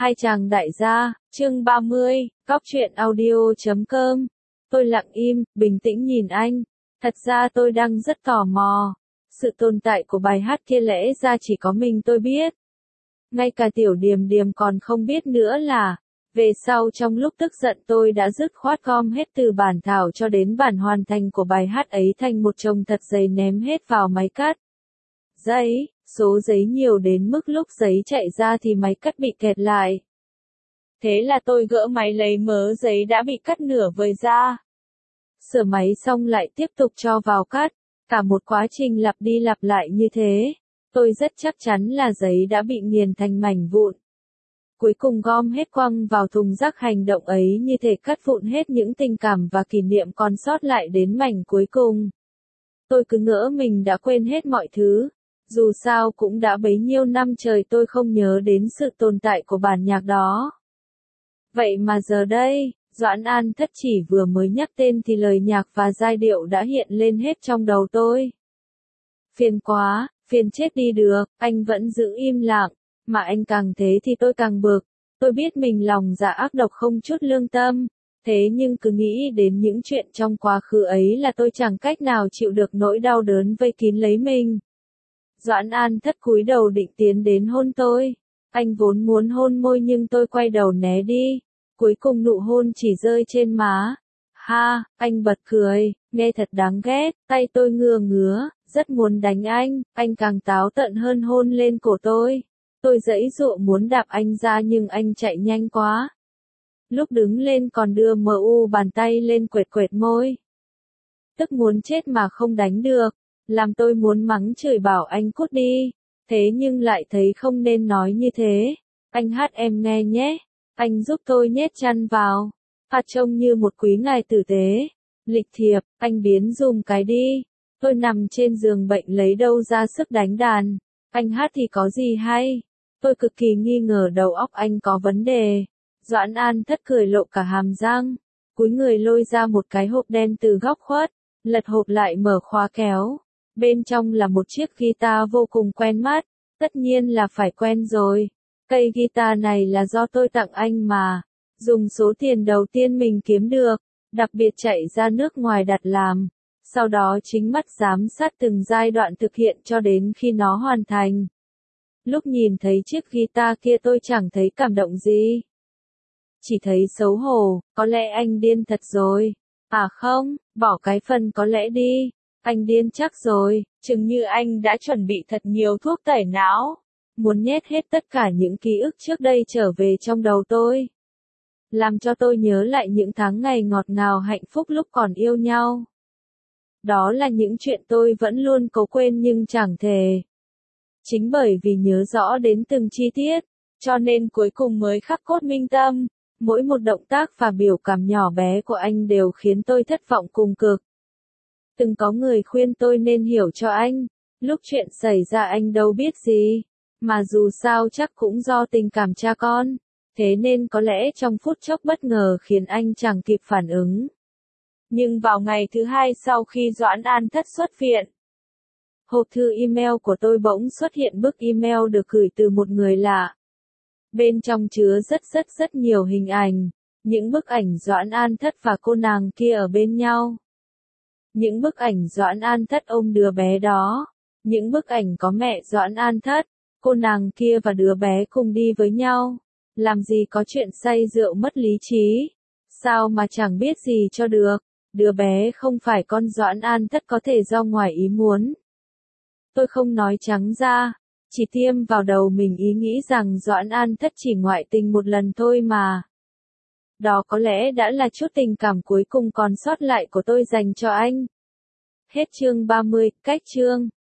Hai chàng đại gia, chương 30, Cóc truyện audio.com. Tôi lặng im, bình tĩnh nhìn anh. Thật ra tôi đang rất tò mò. Sự tồn tại của bài hát kia lẽ ra chỉ có mình tôi biết. Ngay cả Tiểu Điềm Điềm còn không biết nữa là, về sau trong lúc tức giận tôi đã dứt khoát gom hết từ bản thảo cho đến bản hoàn thành của bài hát ấy thành một chồng thật giấy ném hết vào máy cắt. Giấy, số giấy nhiều đến mức lúc giấy chạy ra thì máy cắt bị kẹt lại. Thế là tôi gỡ máy lấy mớ giấy đã bị cắt nửa vời ra. Sửa máy xong lại tiếp tục cho vào cắt, cả một quá trình lặp đi lặp lại như thế. Tôi rất chắc chắn là giấy đã bị nghiền thành mảnh vụn. Cuối cùng gom hết quăng vào thùng rác, hành động ấy như thể cắt vụn hết những tình cảm và kỷ niệm còn sót lại đến mảnh cuối cùng. Tôi cứ ngỡ mình đã quên hết mọi thứ. Dù sao cũng đã bấy nhiêu năm trời tôi không nhớ đến sự tồn tại của bản nhạc đó. Vậy mà giờ đây, Doãn An Thất chỉ vừa mới nhắc tên thì lời nhạc và giai điệu đã hiện lên hết trong đầu tôi. Phiền quá, phiền chết đi được, anh vẫn giữ im lặng, mà anh càng thế thì tôi càng bực. Tôi biết mình lòng dạ ác độc không chút lương tâm, thế nhưng cứ nghĩ đến những chuyện trong quá khứ ấy là tôi chẳng cách nào chịu được nỗi đau đớn vây kín lấy mình. Doãn An Thất cúi đầu định tiến đến hôn tôi. Anh vốn muốn hôn môi nhưng tôi quay đầu né đi. Cuối cùng nụ hôn chỉ rơi trên má. Ha, anh bật cười, nghe thật đáng ghét, tay tôi ngứa ngứa, rất muốn đánh anh càng táo tợn hơn hôn lên cổ tôi. Tôi giãy giụa muốn đạp anh ra nhưng anh chạy nhanh quá. Lúc đứng lên còn đưa bàn tay lên quệt quệt môi. Tức muốn chết mà không đánh được. Làm tôi muốn mắng chửi bảo anh cút đi, thế nhưng lại thấy không nên nói như thế. Anh hát em nghe nhé, anh giúp tôi nhét chăn vào, trông như một quý ngài tử tế, lịch thiệp, anh biến dùm cái đi. Tôi nằm trên giường bệnh lấy đâu ra sức đánh đàn, anh hát thì có gì hay. Tôi cực kỳ nghi ngờ đầu óc anh có vấn đề. Doãn An Thất cười lộ cả hàm răng, cúi người lôi ra một cái hộp đen từ góc khuất, lật hộp lại mở khóa kéo. Bên trong là một chiếc guitar vô cùng quen mắt, tất nhiên là phải quen rồi. Cây guitar này là do tôi tặng anh mà, dùng số tiền đầu tiên mình kiếm được, đặc biệt chạy ra nước ngoài đặt làm, sau đó chính mắt giám sát từng giai đoạn thực hiện cho đến khi nó hoàn thành. Lúc nhìn thấy chiếc guitar kia tôi chẳng thấy cảm động gì. Chỉ thấy xấu hổ, có lẽ anh điên thật rồi. À không, bỏ cái phần có lẽ đi. Anh điên chắc rồi, chừng như anh đã chuẩn bị thật nhiều thuốc tẩy não, muốn nhét hết tất cả những ký ức trước đây trở về trong đầu tôi. Làm cho tôi nhớ lại những tháng ngày ngọt ngào hạnh phúc lúc còn yêu nhau. Đó là những chuyện tôi vẫn luôn cố quên nhưng chẳng thể. Chính bởi vì nhớ rõ đến từng chi tiết, cho nên cuối cùng mới khắc cốt minh tâm. Mỗi một động tác và biểu cảm nhỏ bé của anh đều khiến tôi thất vọng cùng cực. Từng có người khuyên tôi nên hiểu cho anh, lúc chuyện xảy ra anh đâu biết gì, mà dù sao chắc cũng do tình cảm cha con, thế nên có lẽ trong phút chốc bất ngờ khiến anh chẳng kịp phản ứng. Nhưng vào ngày thứ hai sau khi Doãn An Thất xuất viện, hộp thư email của tôi bỗng xuất hiện bức email được gửi từ một người lạ. Bên trong chứa rất nhiều hình ảnh, những bức ảnh Doãn An Thất và cô nàng kia ở bên nhau. Những bức ảnh Doãn An Thất ôm đứa bé đó, những bức ảnh có mẹ Doãn An Thất, cô nàng kia và đứa bé cùng đi với nhau. Làm gì có chuyện say rượu mất lý trí, sao mà chẳng biết gì cho được, đứa bé không phải con Doãn An Thất có thể do ngoài ý muốn. Tôi không nói trắng ra, chỉ tiêm vào đầu mình ý nghĩ rằng Doãn An Thất chỉ ngoại tình một lần thôi mà. Đó có lẽ đã là chút tình cảm cuối cùng còn sót lại của tôi dành cho anh. Hết chương 30, cách chương.